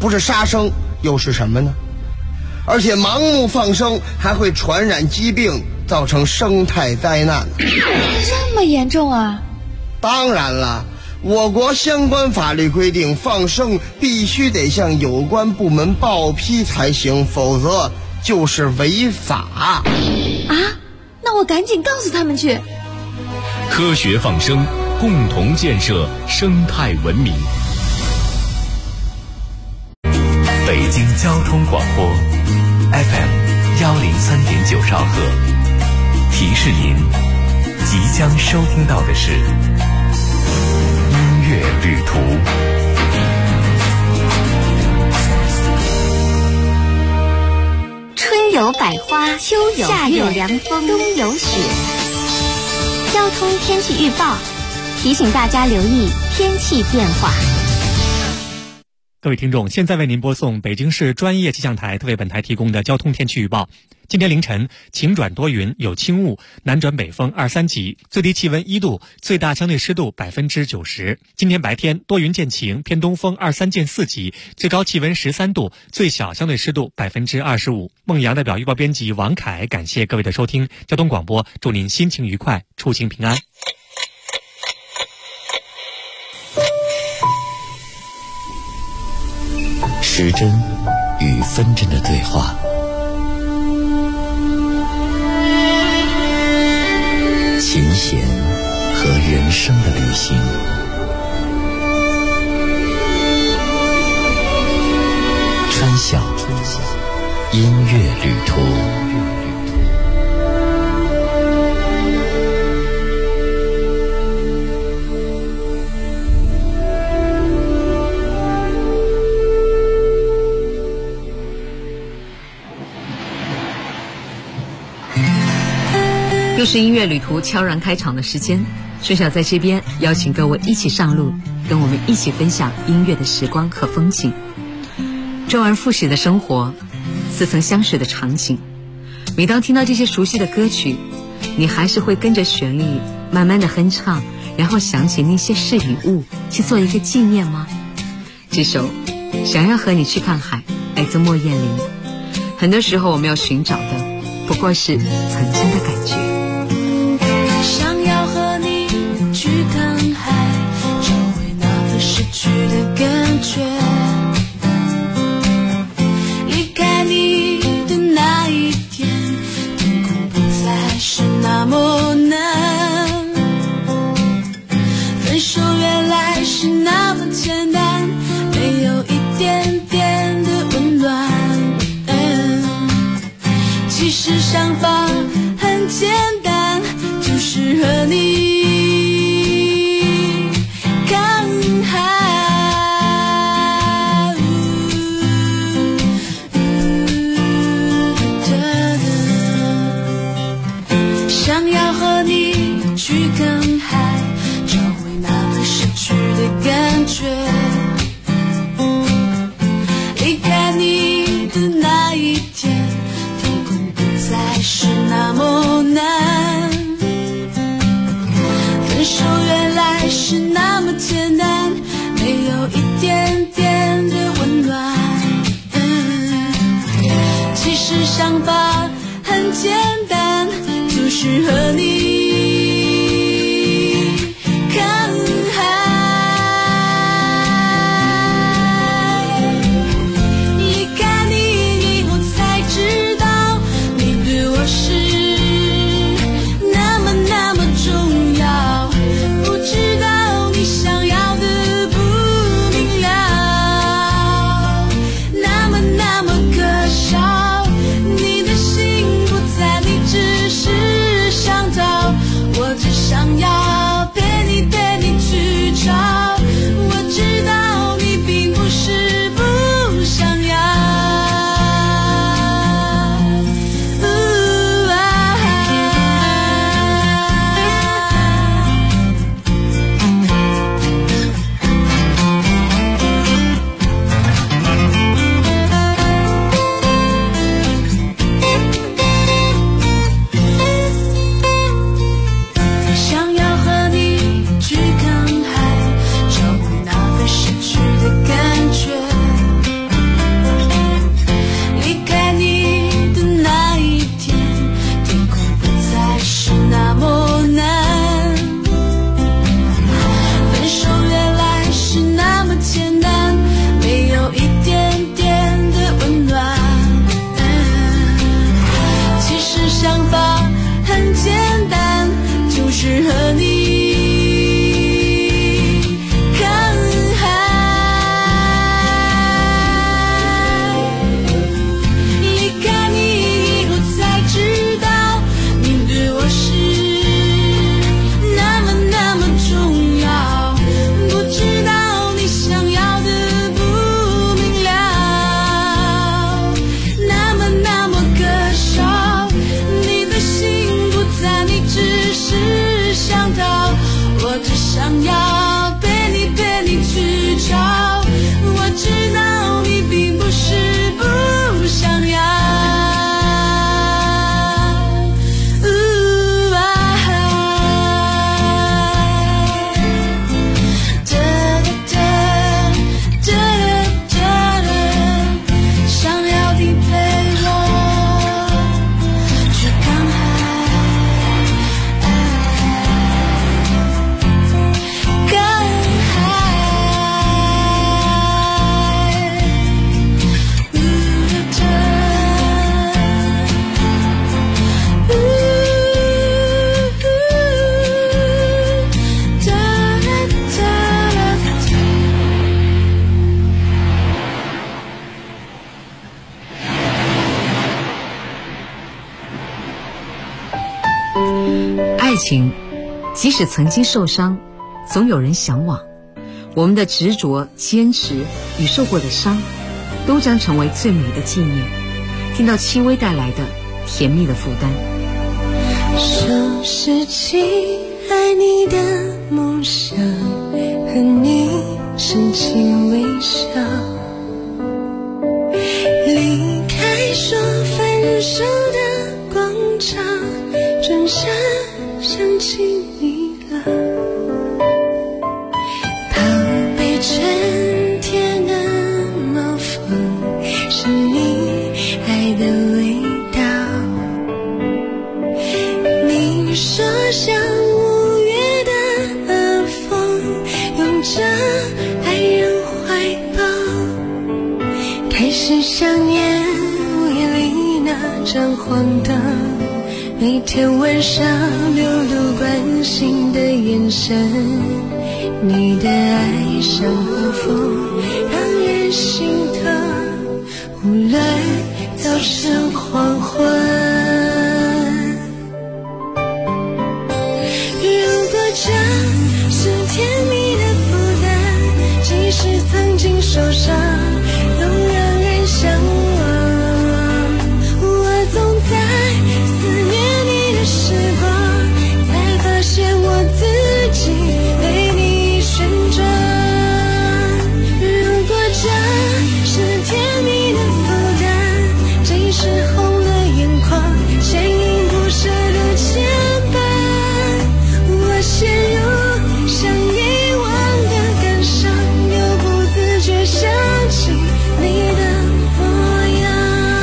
不是杀生又是什么呢？而且盲目放生还会传染疾病，造成生态灾难。 这么严重啊？ 当然了，我国相关法律规定，放生必须得向有关部门报批才行，否则就是违法。 啊？那我赶紧告诉他们去。 科学放生，共同建设生态文明。北京交通广播 FM103.9兆赫，提示您即将收听到的是音乐旅途。 春有百花，秋有夏有凉风，冬有雪。交通天气预报提醒大家留意天气变化。 各位听众，现在为您播送北京市专业气象台特为本台提供的交通天气预报。今天凌晨晴转多云，有轻雾，南转北风2、3级，最低气温1度，最大相对湿度90%。今天白天多云见晴，偏东风2、3见4级，最高气温13度，最小相对湿度25%。孟阳代表预报编辑王凯，感谢各位的收听。交通广播祝您心情愉快，出行平安。 时针与分针的对话，琴弦和人生的旅行，穿晓音乐旅途。 又是音乐旅途悄然开场的时间，春晓在这边邀请各位一起上路，跟我们一起分享音乐的时光和风景。周而复始的生活，似曾相识的场景，每当听到这些熟悉的歌曲，你还是会跟着旋律慢慢的哼唱，然后想起那些事与物，去做一个纪念吗？这首想要和你去看海来自莫艳玲。很多时候我们要寻找的不过是曾经的感觉。 想要和你去看海，找回那份失去的感觉。离开你的那一天，天空不再是那么难。分手原来是那么简单，没有一点点的温暖。其实想法很简单，就是和你看海。想要和你去看海，找回那份失去的感觉。离开你的那一天，天空不再是那么难。分手原来是那么简单，没有一点点的温暖。其实想法很简单，就是和你看海。离开你以后才知道，你对我是那么那么重要。不知道你想要的不明了，那么那么可笑。你的心不在，你只是想逃。 情，即使曾经受伤，总有人向往。我们的执着、坚持与受过的伤，都将成为最美的纪念。听到戚薇带来的甜蜜的负担。 收拾起爱你的梦想，和你深情微笑，离开说分手的广场，转身想起你了，宝贝春天的毛风是你爱的味道，你说像5月的耳风，拥着爱人怀抱，开始想念午夜里那盏黄灯，每天晚上流露关心的眼神，你的爱像和风，让人心疼，无论早晨黄昏。如果这是甜蜜的负担，即使曾经受伤，总让人向往。我总在思念你的时光，才发现我自己被你旋转。如果这是甜蜜的负担，即使红了眼眶，牵引不舍的牵绊，我陷入想遗忘的感伤，又不自觉想起你的模样。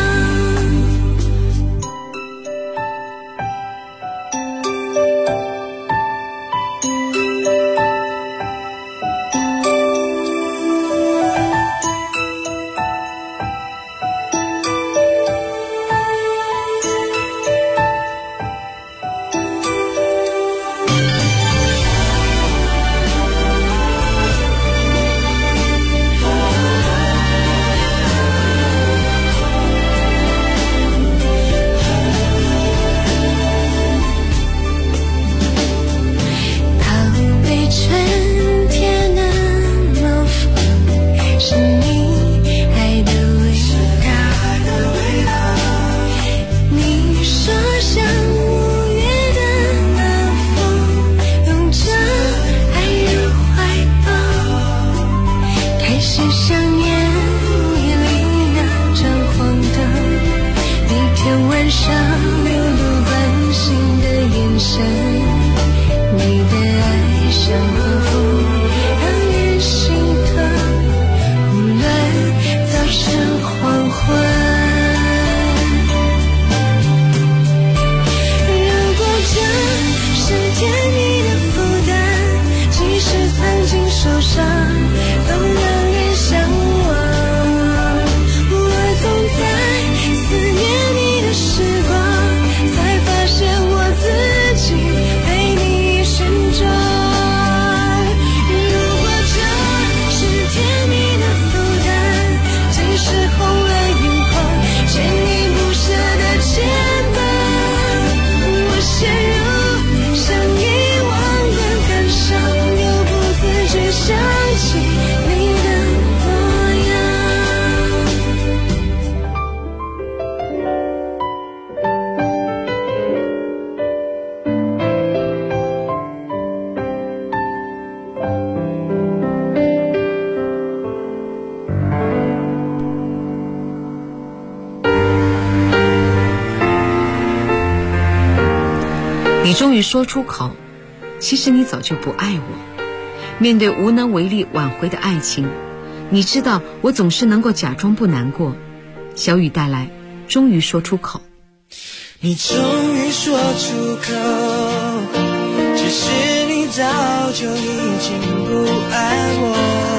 你终于说出口，其实你早就不爱我。面对无能为力挽回的爱情，你知道我总是能够假装不难过。小雨带来终于说出口。 你终于说出口，其实你早就已经不爱我。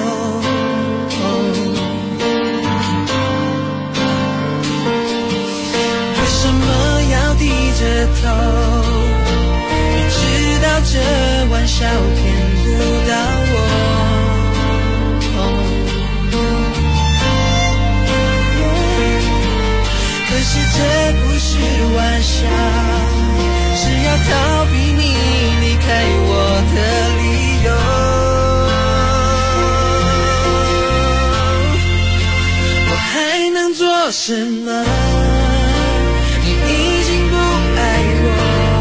为什么要低着头？你知道这玩笑骗不到我。可是这不是玩笑，是要逃避你做什么？你已经不爱我，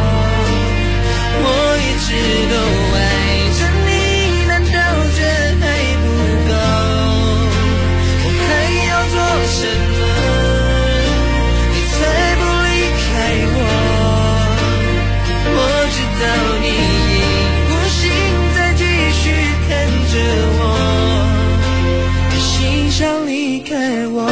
我一直都爱着你，难道这还不够？我还要做什么，你才不离开我？我知道你已不行再继续看着我，你心想离开我。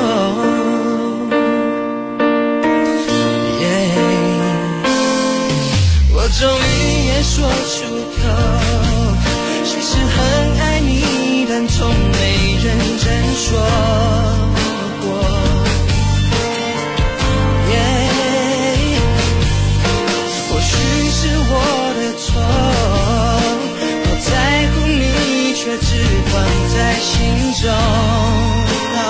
我终于也说出口，其实很爱你，但从没认真说过。或许是我的错，我在乎你，却只放在心中。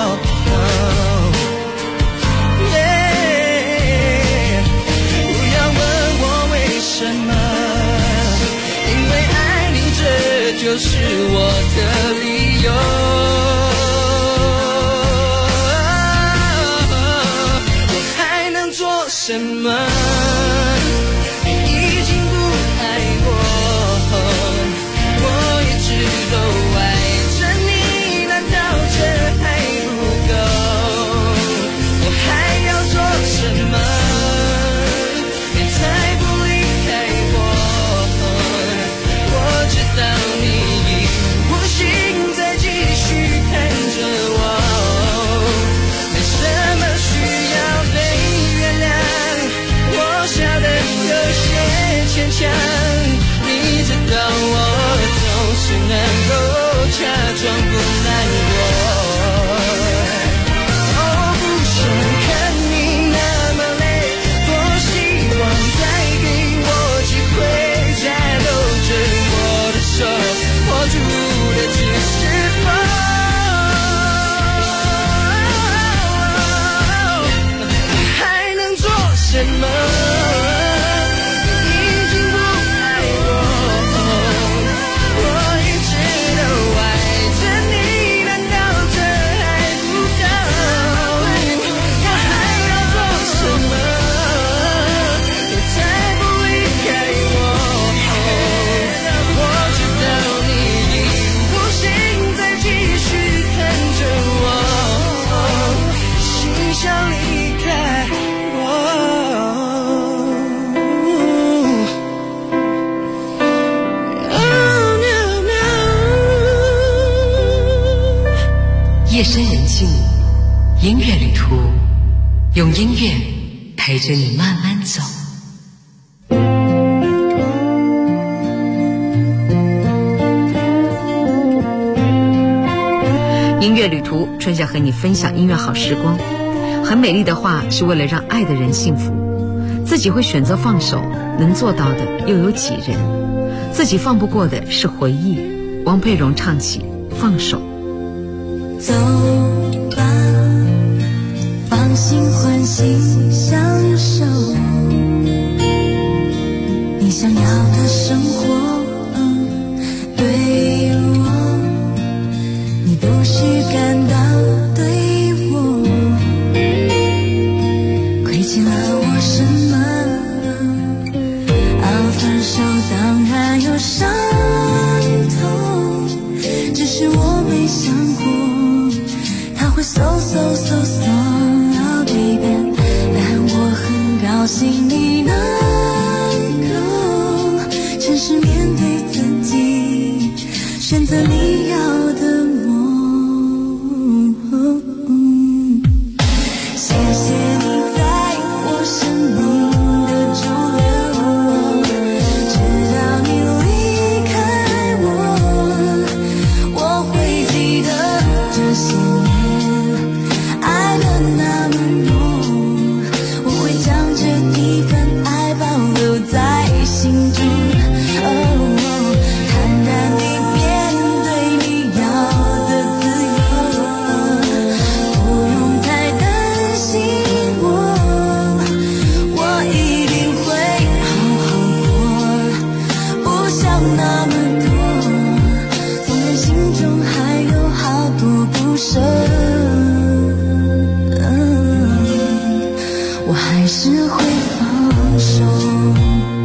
就是我的理由，我还能做什么？你已经不爱我，我一直都爱着你，难道这还不够？我还要做什么？你才不离开我？我知道你牵强，你知道我总是能够假装不难过。不想看你那么累，多希望再给我机会，再搂着我的手，握住的只是风。还能做什么？ 夜深人静，音乐旅途，用音乐陪着你慢慢走。音乐旅途，春夏和你分享音乐好时光。很美丽的话是为了让爱的人幸福，自己会选择放手，能做到的又有几人？自己放不过的是回忆。王佩蓉唱起《放手》。 走吧，放心欢喜享受你想要的生活，对我你不需感到对我亏欠了我什么，分手当然有伤痛，只是我没想过会 so strong, baby， 但我很高兴你能够诚实面对自己，选择你要的我。谢谢你在我生命的驻留，直到你离开我，我会记得这些年爱的那么浓，我会将这地是会放手。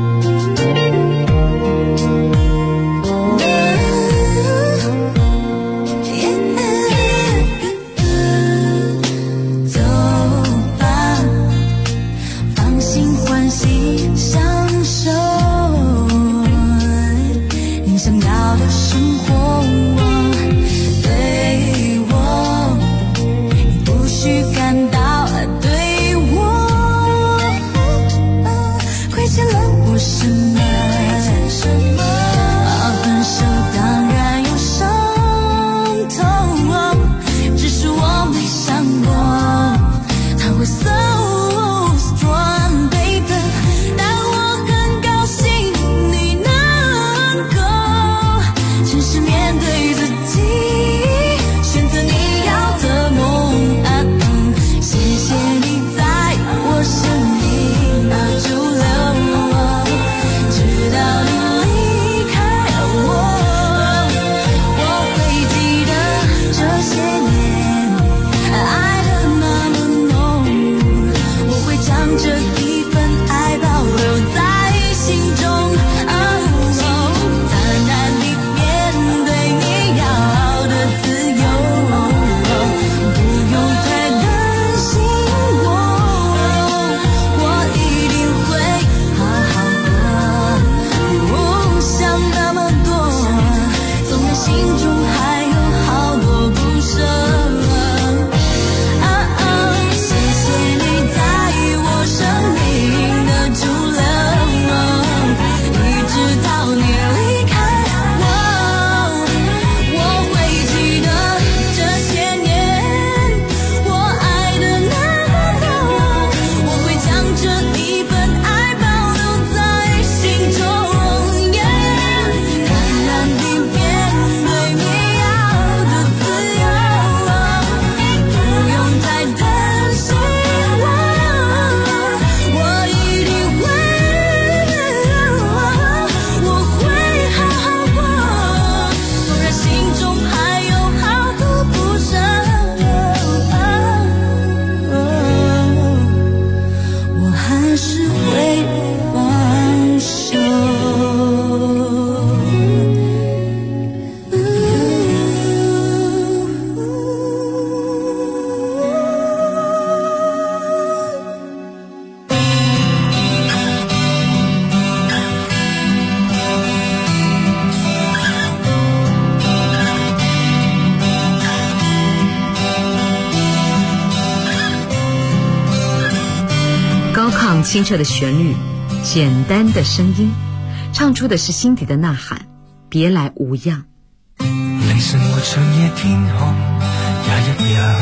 清澈的旋律，简单的声音，唱出的是心底的呐喊，别来无恙。 凌晨和长夜天空也一樣，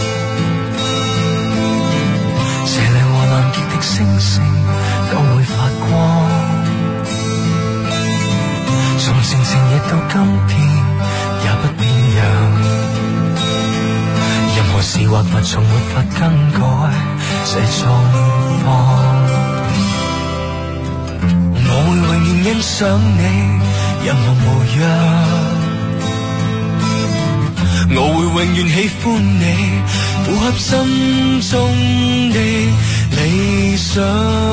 斜亮和南極的星星都會發光。從前情亦到今天也不變樣，任何事或物從沒法更改這狀況。我會永遠欣賞你任何模樣，我會永遠喜歡你符合心中的理想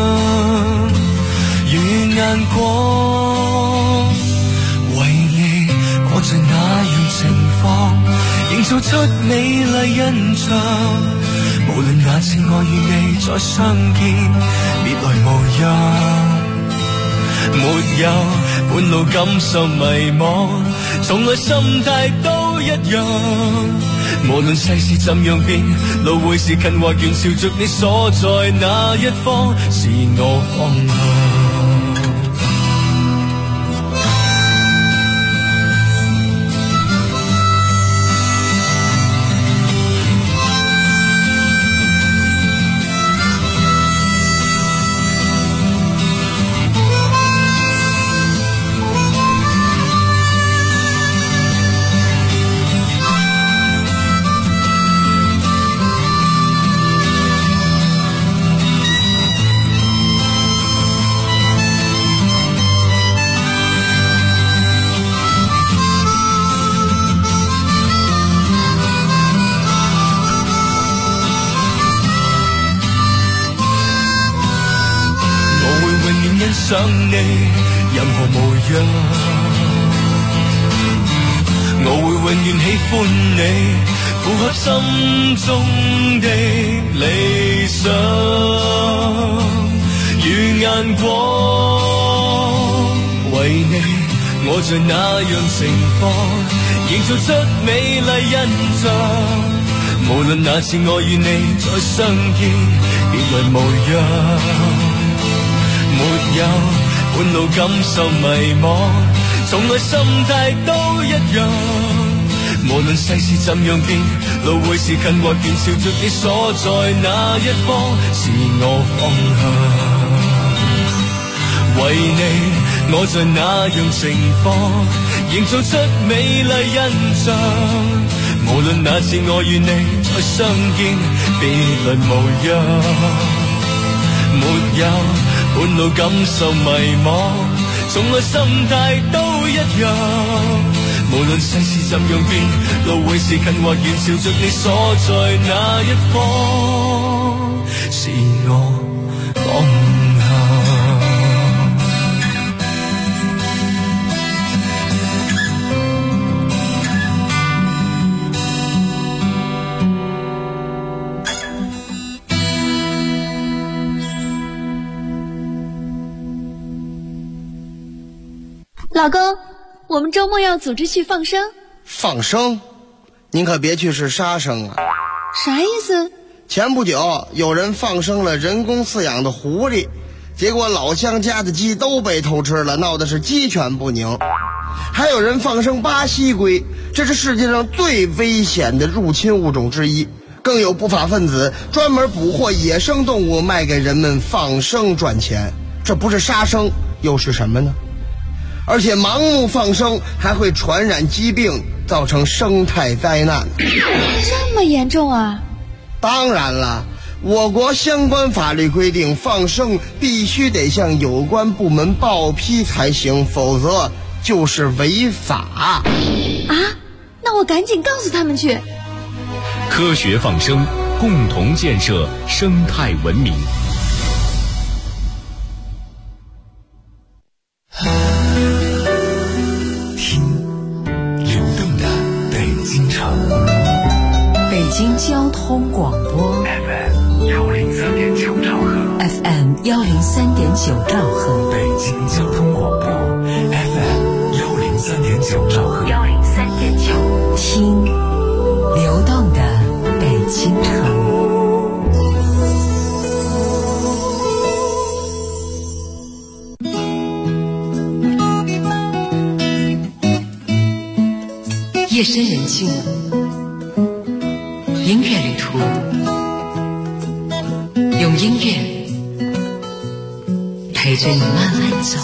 與眼光，為你過着那樣情況，營造出美麗印象。無論那次我與你再相見，別來無恙。沒有半路感受迷惘，從來心態都一樣。無論世事怎樣變，路會是近或遠，朝着你所在那一方，是我方向。 上你任何模樣，我會永遠喜歡你，符合心中的理想與眼光。為你，我在那樣情況，營造出美麗印象。無論那次我與你再相見，別來無恙，沒有半路感受迷茫，從來心態都一樣。無論世事怎樣變，路會是近或遠，朝着你所在那一方是我方向。為你，我在那樣情況，營造出美麗印象。無論那次我與你再相見，別來無恙，沒有半路感受迷茫，從來心態都一樣。無論世事怎樣變，路會是近或遠，朝着你所在那一方是我方向。 老公，我们周末要组织去放生。 放生？您可别去是杀生啊！ 啥意思？ 前不久有人放生了人工饲养的狐狸，结果老乡家的鸡都被偷吃了，闹得是鸡犬不宁。还有人放生巴西龟，这是世界上最危险的入侵物种之一。更有不法分子专门捕获野生动物卖给人们放生赚钱，这不是杀生又是什么呢？而且盲目放生还会传染疾病，造成生态灾难。 这么严重啊？ 当然了，我国相关法律规定，放生必须得向有关部门报批才行，否则就是违法。 啊？那我赶紧告诉他们去。 科学放生，共同建设生态文明。 北京交通广播 FM 103.9兆赫 FM 103.9兆赫， 北京交通广播 FM 103.9兆赫 103.9，听流动的北京城。夜深人静，音乐旅途，用音乐陪着你慢慢走。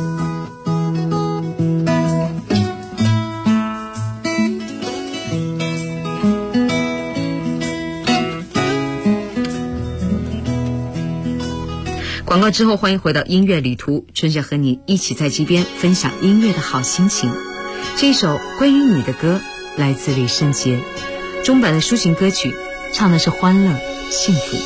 广告之后，欢迎回到音乐旅途，春夏和你一起在街边分享音乐的好心情。这一首关于你的歌来自李圣杰，中版的抒情歌曲，唱的是欢乐幸福。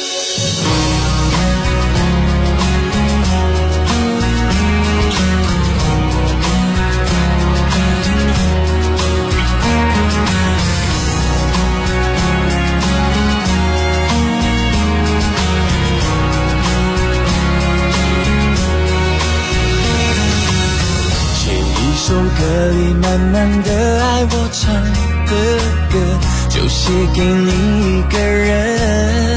首歌里满满的爱，我唱的歌就写给你一个人。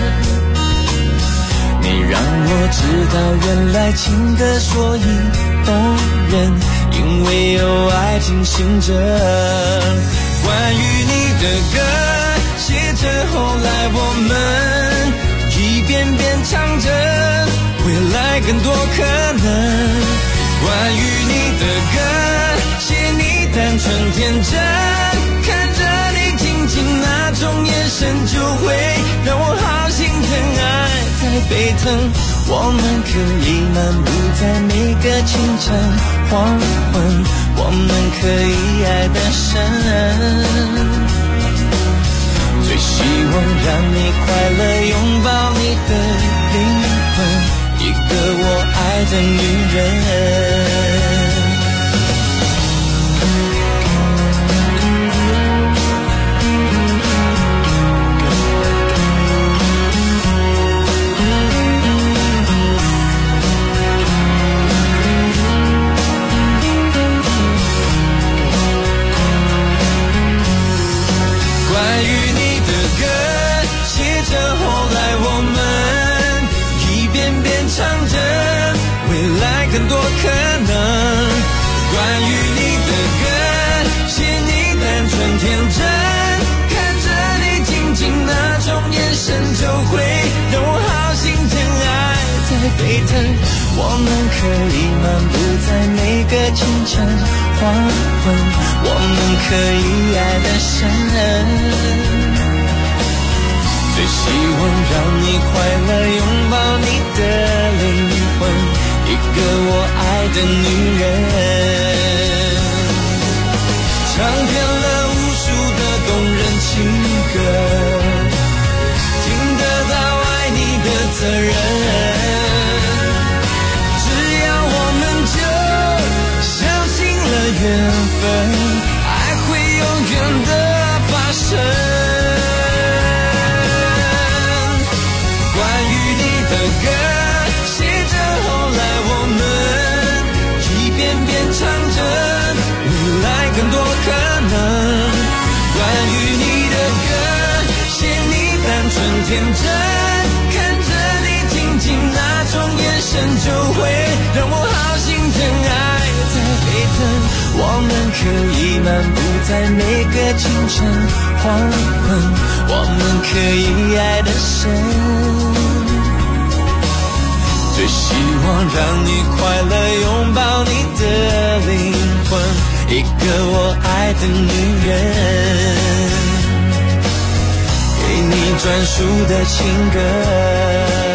你让我知道原来情歌所以动人，因为有爱进行着。关于你的歌写着后来我们一遍遍唱着未来更多可能。关于你的歌写你单纯天真，看着你静静那种眼神就会让我好心疼，爱在沸腾。我们可以漫步在每个清晨黄昏，我们可以爱得深，最希望让你快乐，拥抱你的灵魂，一个我爱的女人。关于你的歌，写着后来我们一遍遍唱着未来更多可能。关于你的歌，写你单纯天真，看着你静静那种眼神就会让我好心疼，爱在沸腾。我们可以漫步在每个清晨黄昏，我们可以爱得深。最希望让你快乐，拥抱你的灵魂，一个我爱的女人。唱遍了无数的动人情歌，听得到爱你的责任。只要我们就相信了缘分，爱会永远的发生。关于你的歌，写着后来我们一遍遍唱着未来更多可能。关于你的歌，写你单纯天真，看着你静静那种眼神就会让我好心疼，爱在沸腾。我们可以漫步在每个清晨黄昏，我们可以爱得深。最希望让你快乐，拥抱你的灵魂，一个我爱的女人，给你专属的情歌。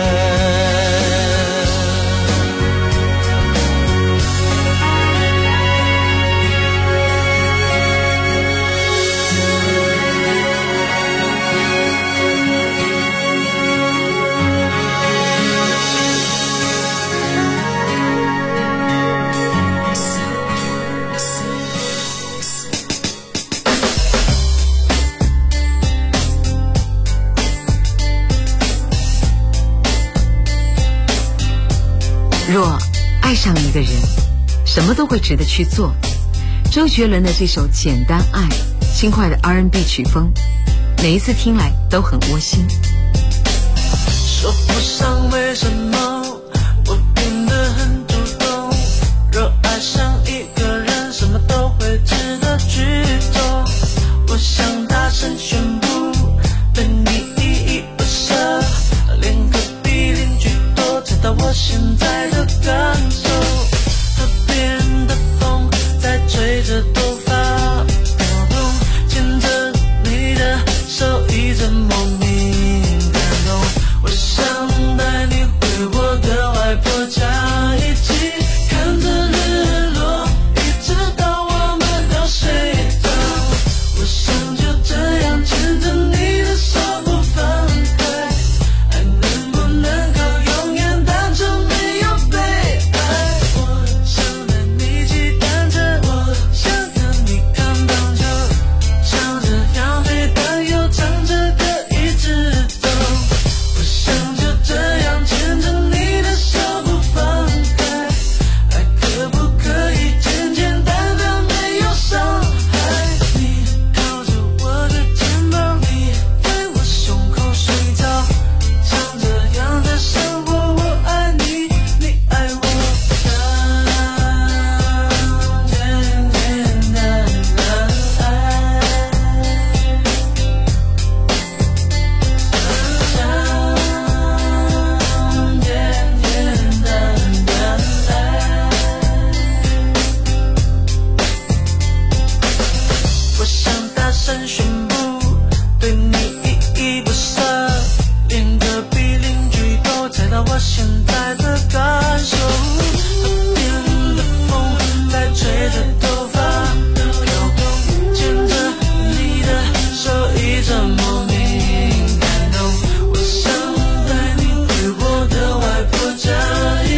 若爱上一个人，什么都会值得去做。周杰伦的这首《简单爱》，轻快的 R&B 曲风，每一次听来都很窝心。 说不上为什么我变得很主动，若爱上一个人，什么都会值得去做。我想大声宣布，对你依依不舍，连隔壁邻居都知道我现在的感受。河边的风在吹着头发飘动，牵着你的手一直莫名感动。我想带你回我的外婆家，一起看着日落，一直到我们都睡着。我想就这样牵着你的手不放开，爱能不能够永远单纯没有被爱。我想带你骑单车，我想跟你看棒球，像这样每当又唱着歌一直走。我想就这样牵着你的手不放开，爱可不可以简简单单没有伤害。你靠着我的肩膀，你在我胸口睡着，像这样的生活，我爱你，你爱我，简简单单爱，简简单单爱。我想大声宣布，对你依依不舍，连隔壁邻居都猜到我现在的感受。河边的风在吹着头发飘动，牵着你的手一直莫名感动。我想带你回我的外婆家，一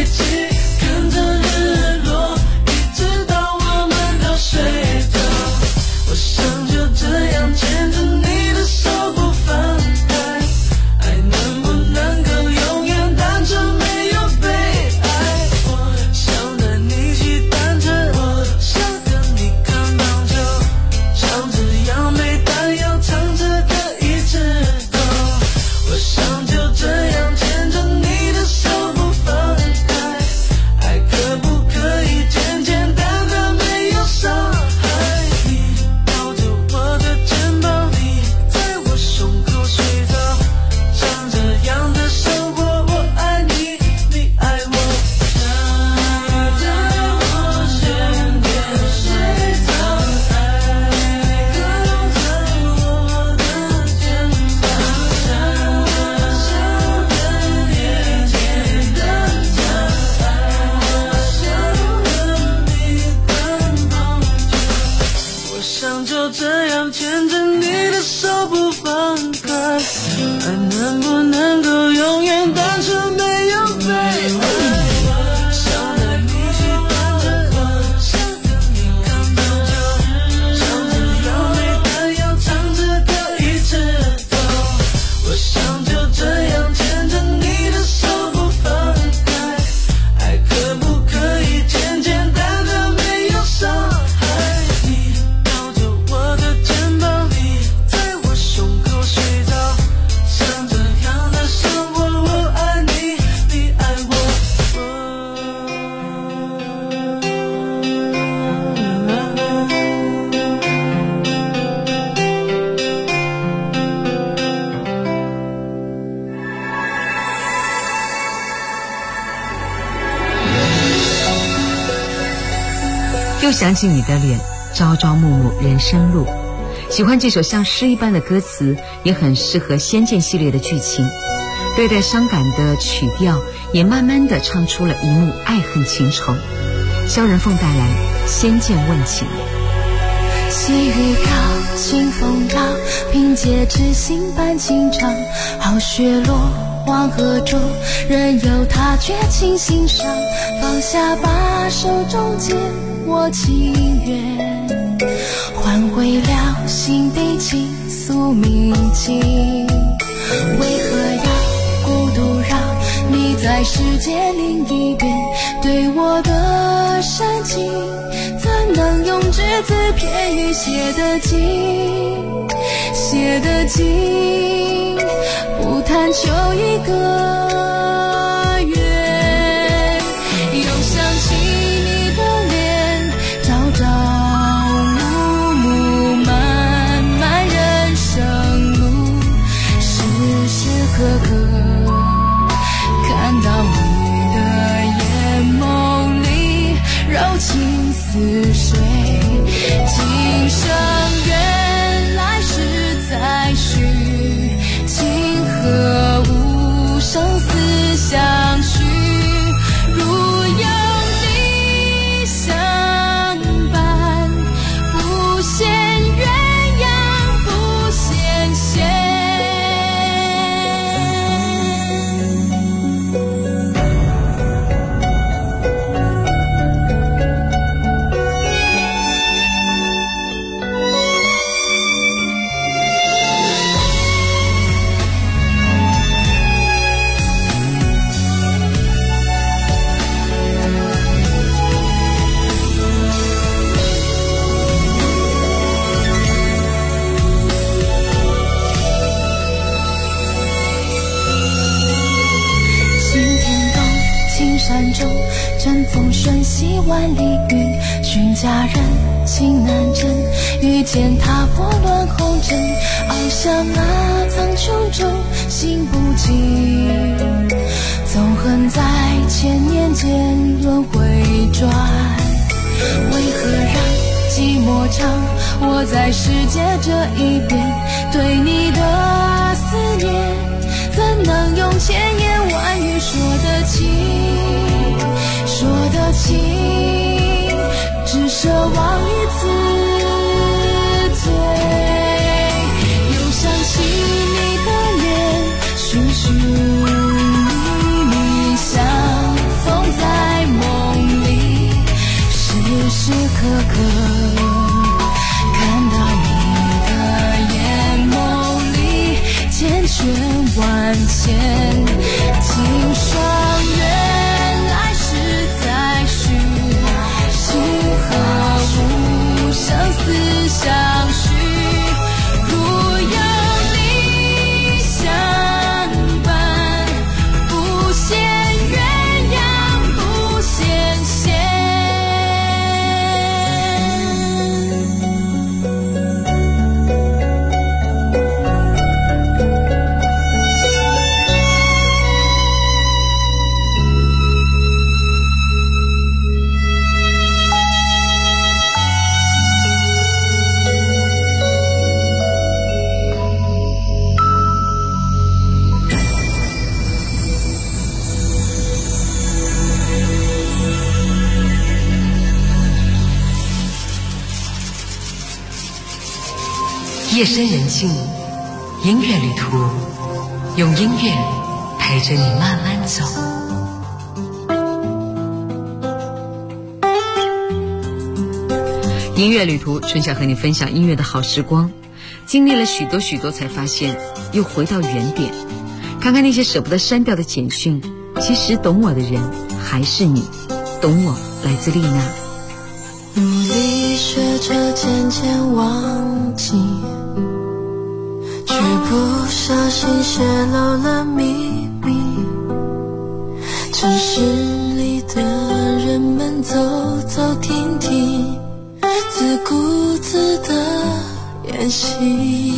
还能不能够永远单纯没有悲哀？想带你去伴着我，想跟你看棒球，唱着优美的又唱着可以吃头，我想就这样牵着你的手不放开，爱可不可以简简单单没有伤害？你抱着我的肩膀，你在我胸口睡着，像这样的生活，我爱你，你爱我。 又想起你的脸，朝朝暮暮人生路。喜欢这首像诗一般的歌词，也很适合《仙剑》系列的剧情。略带伤感的曲调，也慢慢地唱出了一幕爱恨情仇。萧仁凤带来《仙剑问情》。 细雨飘，清风飘，凭借痴心伴情长。好雪落黄河中，任由它绝情欣赏。放下吧手中剑，我情愿换回了心底情诉铭记。为何要孤独让你在世界另一边对我的深情，怎能用只字片语写得尽，写得尽，不贪求一个圆。又想起你的脸，朝朝暮暮，漫漫人生路，时时刻刻看到你的眼眸里柔情似水。今生缘来世再续，情和无生死相许。如有你相伴，不羡鸳鸯不羡仙。山中阵风瞬息万里云，寻佳人情难枕，遇见他拨乱红尘。翱翔那苍穹中心不静，纵横在千年间轮回转。为何让寂寞长？我在世界这一边，对你的思念怎能用千言万语说得清，说得清，只奢望一次醉。又想起你的脸，寻寻觅觅，相逢在梦里，时时刻刻看到你的眼眸里缱绻万千。今生缘来世再续，情和无生死相许。如有你相伴，不羡鸳鸯不羡仙。 夜深人静，音乐旅途， 用音乐陪着你慢慢走。音乐旅途，春晓和你分享音乐的好时光。经历了许多才发现，又回到原点，看看那些舍不得删掉的简讯。其实懂我的人还是你，懂我，来自丽娜。 努力学着渐渐忘记，却不小心泄露了秘密。城市里的人们走走停停，自顾自的演戏。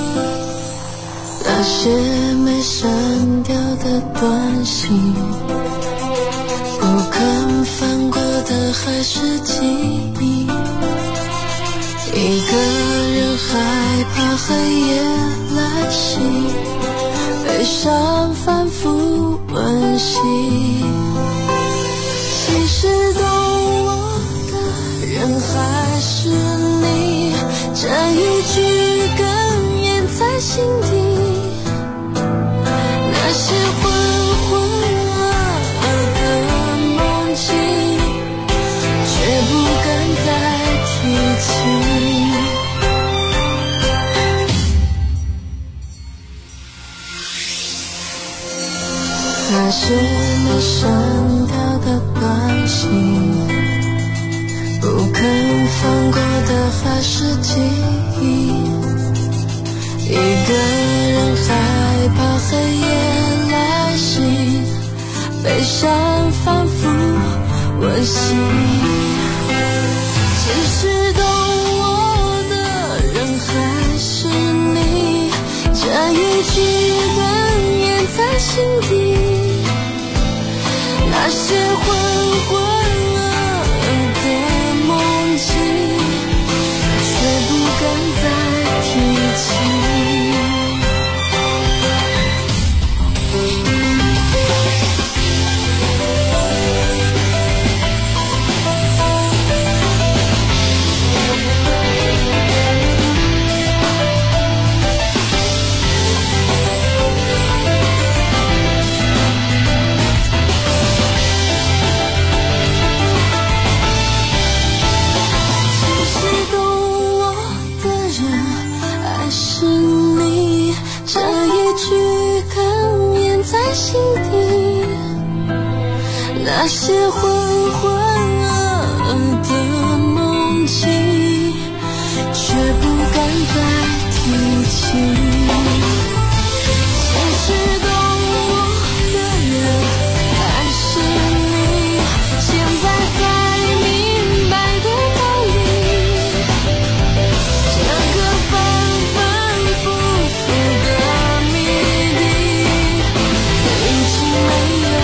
那些没删掉的短信，不肯翻过的还是记忆。一个人害怕黑夜来袭，悲伤反复温习。其实懂我的人还是你，这一句哽咽在心底。那些浑浑噩噩的梦境，却不敢再提起。那些没删掉的短信，不肯放过的还是记忆。一个人害怕黑夜来袭，悲伤反复温习。其实懂我的人还是你，这一句哽咽在心底。那些浑浑噩噩的梦境，却不敢再提起。那些浑浑噩噩的梦境，却不敢再提起。其实懂我的人还是你，现在才明白的道理。这个反反复复的谜底，已经没有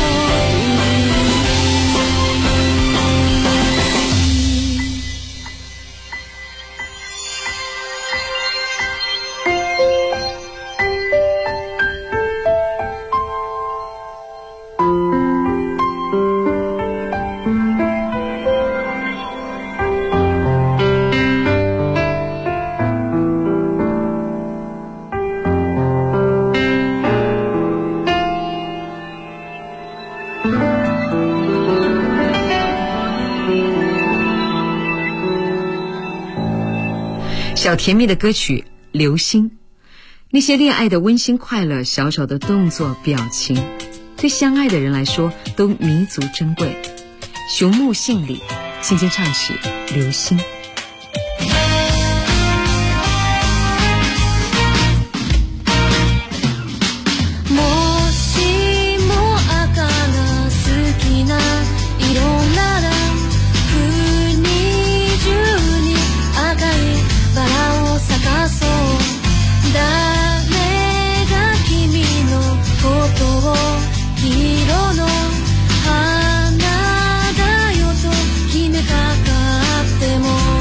小甜蜜的歌曲《流星》，那些恋爱的温馨快乐，小小的动作表情，对相爱的人来说都弥足珍贵。熊木信里轻轻唱起《流星》。 花だよと決めかかっても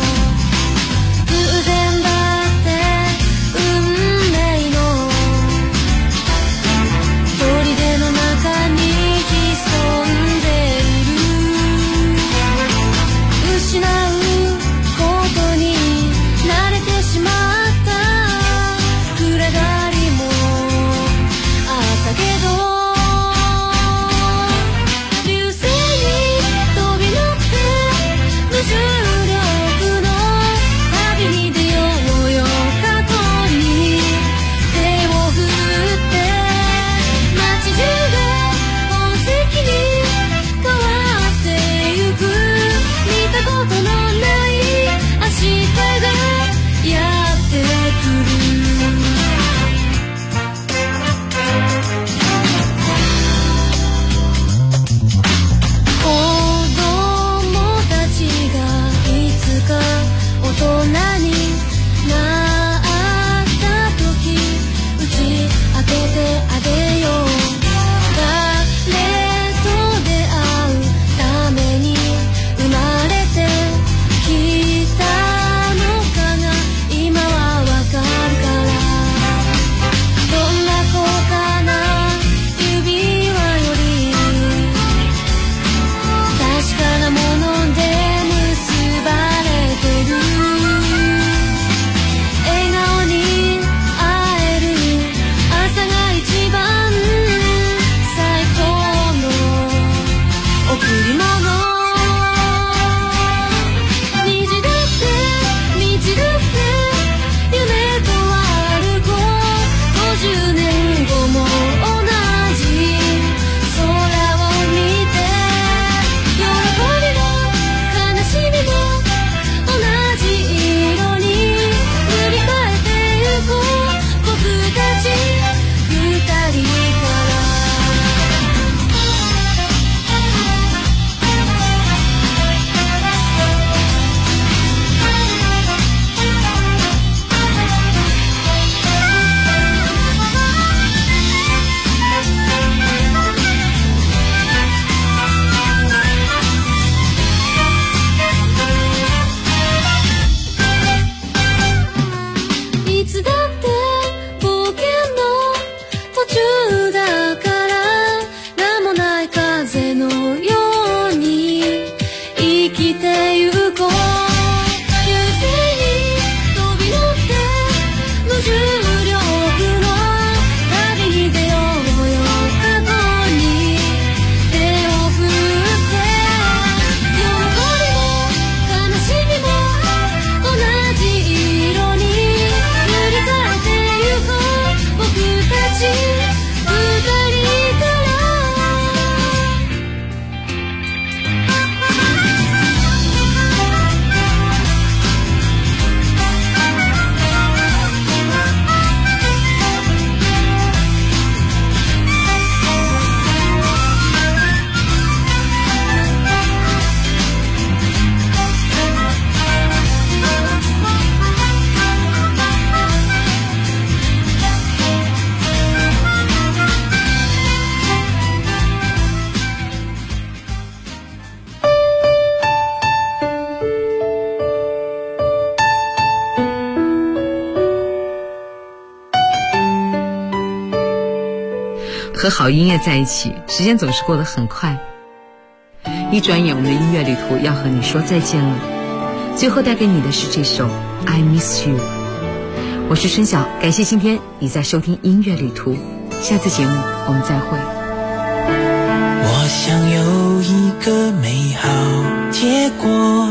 和好音乐在一起，时间总是过得很快。一转眼，我们的音乐旅途要和你说再见了。最后带给你的是这首 I Miss You。 我是春晓，感谢今天你在收听音乐旅途，下次节目我们再会。 我想有一个美好结果，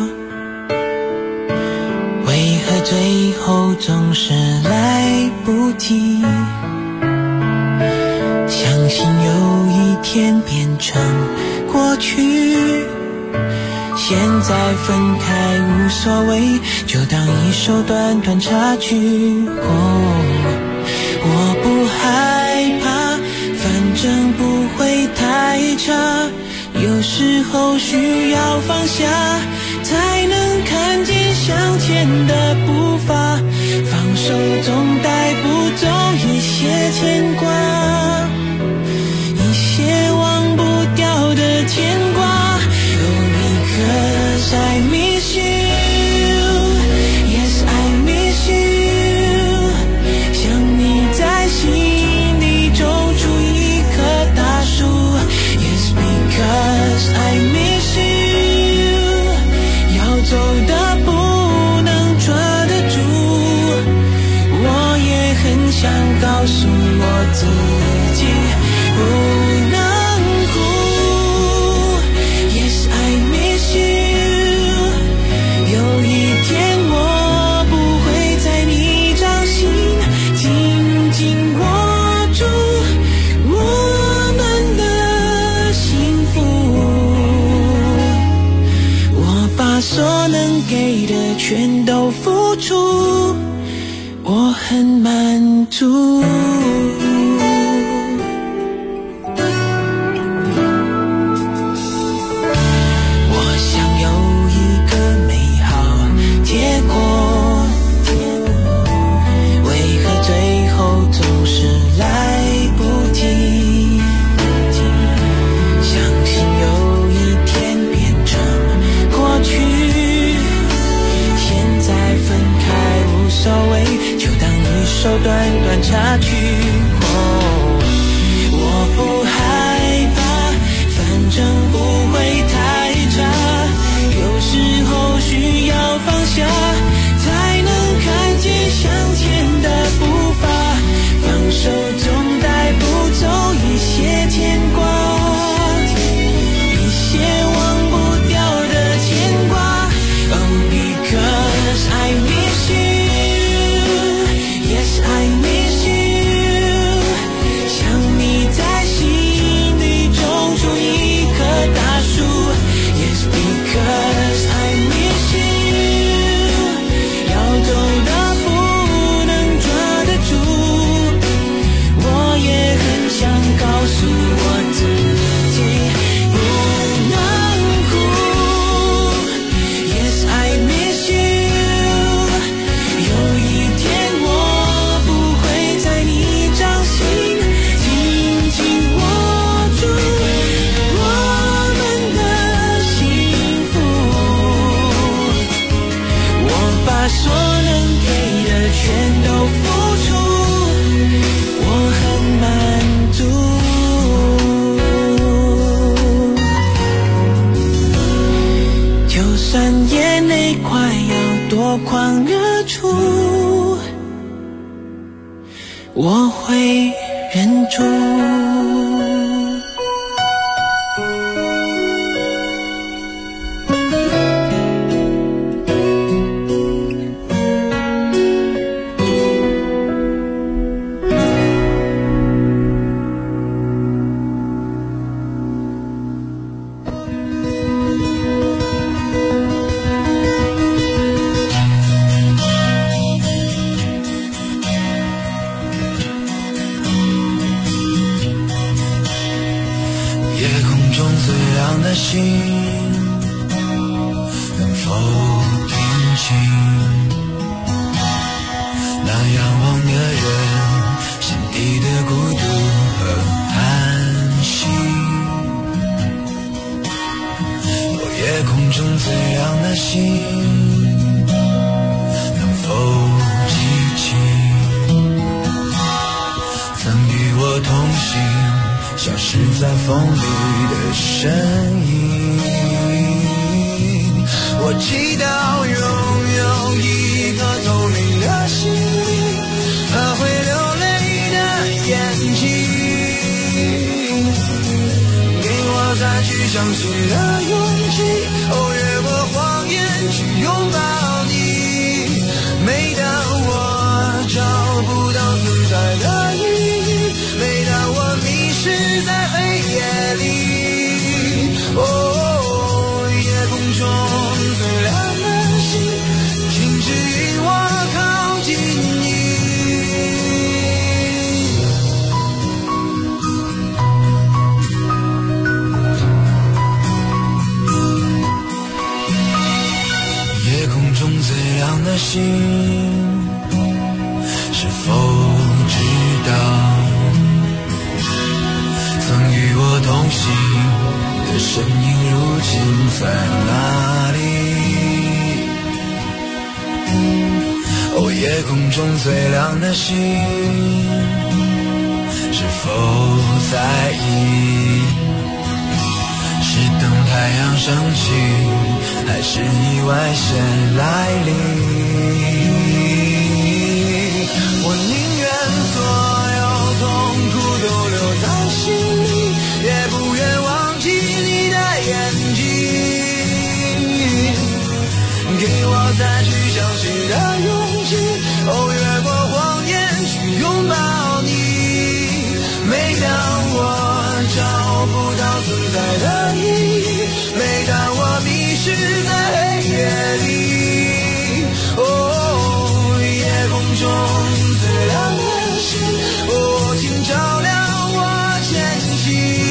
为何最后总是来不及？相信有一天变成过去，现在分开无所谓，就当一首短短插曲。我不害怕，反正不会太差，有时候需要放下，才能看见向前的步伐，放手总带不走一些牵挂，一些忘不掉的牵挂。Because I miss you, yes I miss you， 想你在心里种出一棵大树。Yes because I miss you， 要走的不能抓得住，我也很想告诉我自己不能。所能给的全都付出，我很满足。我想有一个美好结果，为何最后总是来不及？相信有一天变成过去，无所谓，就当一首短短插曲。我不害怕，反正不会太差，有时候需要放下，才能看见向前的步伐，放手总带不走一些牵挂，一些忘不掉的牵挂。Oh because I miss you，I miss you， 想你在心里种出一棵大树。Yes because I miss you， 要走的不能抓得住，我也很想告诉我自己不能哭。Yes I miss you， 有一天所能给的全都付出，我很满足。就算眼泪快要夺眶而出，我会忍住。心能否听清那仰望的人心底的孤独和叹息？夜空中最亮的星能否记起曾与我同行消失在风里的身影。我祈祷拥有一颗透明的心灵和会流泪的眼睛，给我再去相信的勇气，越过谎言去拥抱你。每当我找不到存在的意义，每当我迷失在黑夜里，夜空中最亮的星，请指引我靠近你。夜空中最亮的星，是否知道曾与我同行的身影如今在哪里？夜空中最亮的星，是否在意？是等太阳升起，还是意外先来临？我宁愿所有痛苦都留在心里，也不愿忘记你的眼睛。给我再去相信的勇气，越过谎言去拥抱你。每当我找不到存在的意义，每当我迷失在黑夜里，夜空中最亮的星，请照亮我前行。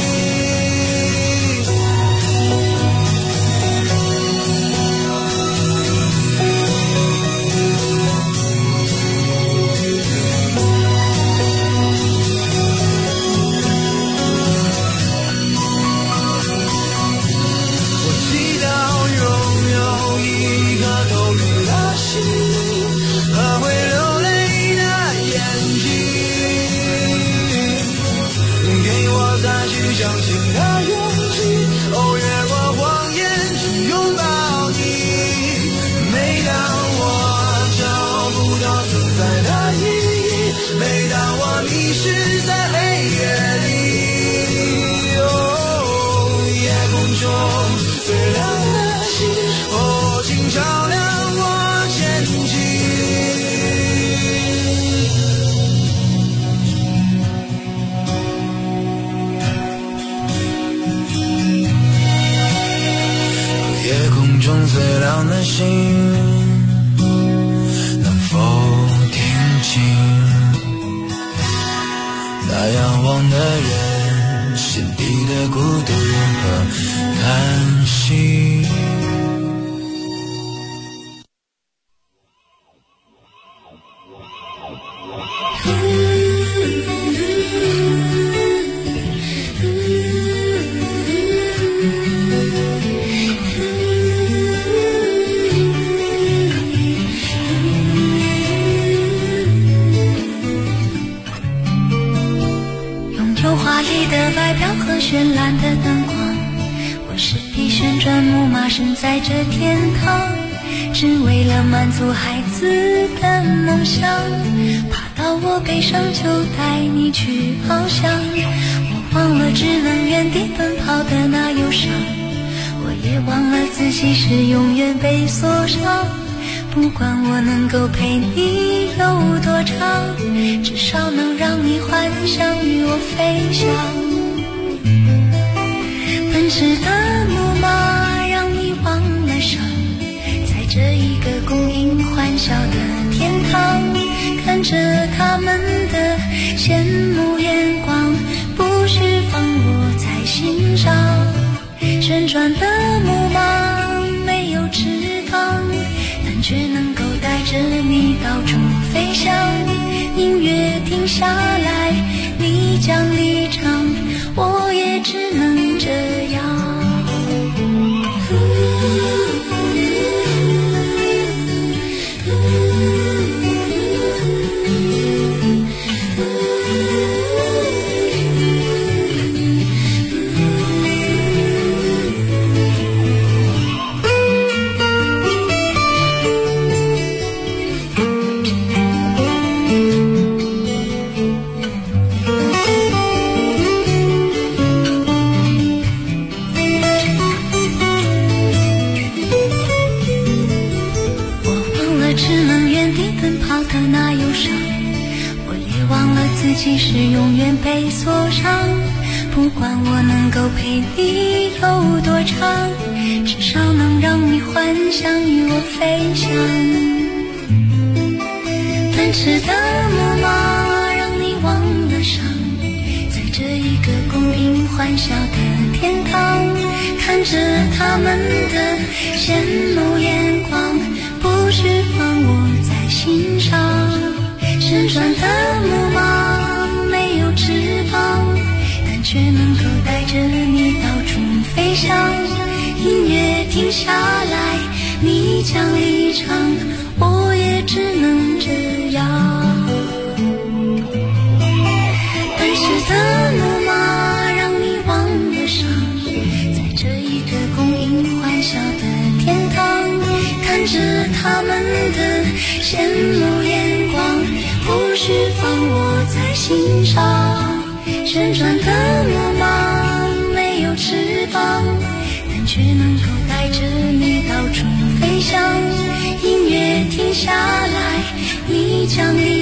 相信的勇气，越过谎言去拥抱你。每当我找不到存在的意义，每当我迷失在黑夜里，夜空中最亮的星，请照亮我前进。夜空中最亮的星，能否听清那仰望的人心底的孤独和叹息？ 绚烂的灯光，我是匹旋转木马，身在这天堂，只为了满足孩子的梦想。爬到我背上就带你去翱翔，我忘了只能原地奔跑的那忧伤，我也忘了自己是永远被锁上。不管我能够陪你有多长，至少能让你幻想与我飞翔。奔驰的木马让你忘了伤，在这一个供应欢笑的天堂，看着他们的羡慕眼光，不释放我在心上。旋转的木马没有翅膀，但却能够带着你到处飞翔。音乐停下来，你将离场，我也只能这样。 的那忧伤，我也忘了自己是永远被锁上。不管我能够陪你有多长，至少能让你幻想与我飞翔。单痴的木马让你忘了伤，在这一个供应欢笑的天堂，看着他们的羡慕眼光，不需放我在心上。旋转的木马没有翅膀，但却能够带着你到处飞翔。音乐停下来，你将离场，我也只能这样。单痴的木马让你忘了伤，在这一个供应欢笑的天堂，看着他们的羡慕眼光，不需放我在心上。旋转的木马没有翅膀，但却能够带着你到处飞翔。音乐停下来，你将离